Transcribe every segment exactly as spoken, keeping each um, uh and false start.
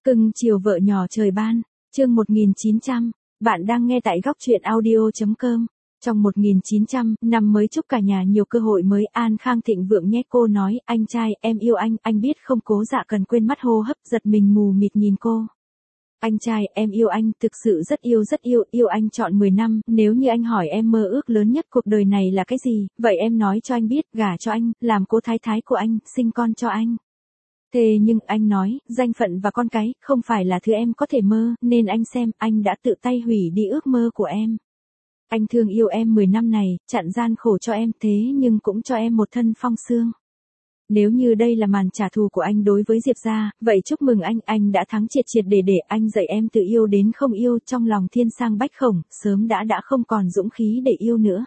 Cưng chiều vợ nhỏ trời ban, chương một nghìn chín trăm, bạn đang nghe tại góc truyện audio.com. Trong một nghìn chín trăm, năm mới chúc cả nhà nhiều cơ hội mới an khang thịnh vượng nhé. Cô nói, anh trai, em yêu anh, anh biết không? Cố Dạ Cần quên mất hô hấp, giật mình mù mịt nhìn cô. Anh trai, em yêu anh, thực sự rất yêu rất yêu, yêu anh trọn mười năm, nếu như anh hỏi em mơ ước lớn nhất cuộc đời này là cái gì, vậy em nói cho anh biết, gả cho anh, làm cô thái thái của anh, sinh con cho anh. Thế nhưng anh nói, danh phận và con cái, không phải là thứ em có thể mơ, nên anh xem, anh đã tự tay hủy đi ước mơ của em. Anh thương yêu em mười năm này, chặn gian khổ cho em thế nhưng cũng cho em một thân phong sương. Nếu như đây là màn trả thù của anh đối với Diệp gia, vậy chúc mừng anh, anh đã thắng triệt triệt để để anh dạy em từ yêu đến không yêu, trong lòng thiên sang bách khổng, sớm đã đã không còn dũng khí để yêu nữa.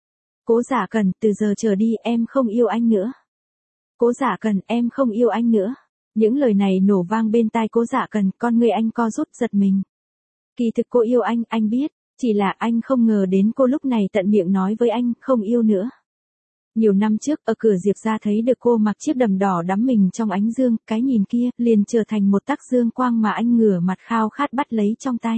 Cố Dạ Cần, từ giờ trở đi em không yêu anh nữa. Cố Dạ Cần, em không yêu anh nữa. Những lời này nổ vang bên tai Cố Dạ Cần, con người anh co rút giật mình. Kỳ thực cô yêu anh, anh biết, chỉ là anh không ngờ đến cô lúc này tận miệng nói với anh, không yêu nữa. Nhiều năm trước, ở cửa Diệp gia thấy được cô mặc chiếc đầm đỏ đắm mình trong ánh dương, cái nhìn kia, liền trở thành một tắc dương quang mà anh ngửa mặt khao khát bắt lấy trong tay.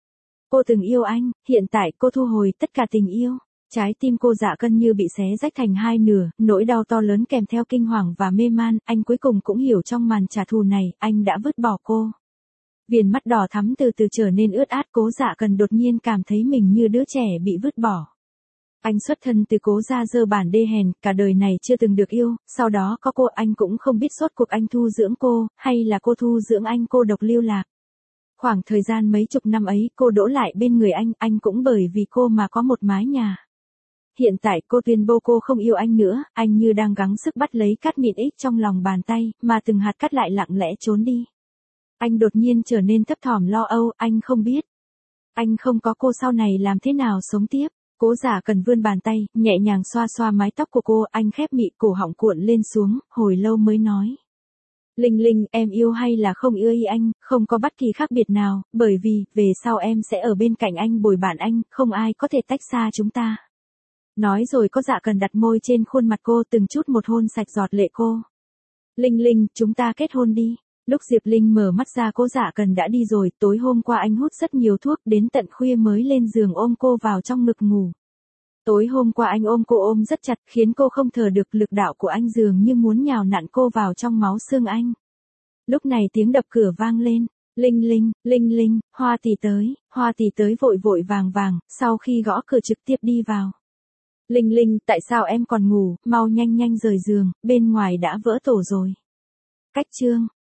Cô từng yêu anh, hiện tại cô thu hồi tất cả tình yêu. Trái tim cô Dạ Cần như bị xé rách thành hai nửa, nỗi đau to lớn kèm theo kinh hoàng và mê man, anh cuối cùng cũng hiểu trong màn trả thù này, anh đã vứt bỏ cô. Viền mắt đỏ thắm từ từ trở nên ướt át, Cố Dạ Cần đột nhiên cảm thấy mình như đứa trẻ bị vứt bỏ. Anh xuất thân từ Cố gia dơ bản đê hèn, cả đời này chưa từng được yêu, sau đó có cô, anh cũng không biết rốt cuộc anh thu dưỡng cô, hay là cô thu dưỡng anh, cô độc lưu lạc. Khoảng thời gian mấy chục năm ấy, cô đỗ lại bên người anh, anh cũng bởi vì cô mà có một mái nhà. Hiện tại cô tuyên bố cô không yêu anh nữa, anh như đang gắng sức bắt lấy cát mịn ích trong lòng bàn tay, mà từng hạt cát lại lặng lẽ trốn đi. Anh đột nhiên trở nên thấp thỏm lo âu, anh không biết. Anh không có cô sau này làm thế nào sống tiếp. Cố Dạ Cần vươn bàn tay, nhẹ nhàng xoa xoa mái tóc của cô, anh khép mị, cổ họng cuộn lên xuống, hồi lâu mới nói. Linh Linh, em yêu hay là không yêu anh, không có bất kỳ khác biệt nào, bởi vì, về sau em sẽ ở bên cạnh anh bồi bạn anh, không ai có thể tách xa chúng ta. Nói rồi Cố Dạ Cần đặt môi trên khuôn mặt cô, từng chút một hôn sạch giọt lệ cô. Linh Linh, chúng ta kết hôn đi. Lúc Diệp Linh mở mắt ra Cố Dạ Cần đã đi rồi, tối hôm qua anh hút rất nhiều thuốc, đến tận khuya mới lên giường ôm cô vào trong ngực ngủ. Tối hôm qua anh ôm cô ôm rất chặt, khiến cô không thở được, lực đạo của anh dường như muốn nhào nặn cô vào trong máu xương anh. Lúc này tiếng đập cửa vang lên. Linh Linh, Linh Linh, Hoa tỷ tới, Hoa tỷ tới vội vội vàng vàng, sau khi gõ cửa trực tiếp đi vào. Linh Linh, tại sao em còn ngủ, mau nhanh nhanh rời giường, bên ngoài đã vỡ tổ rồi. Cách chương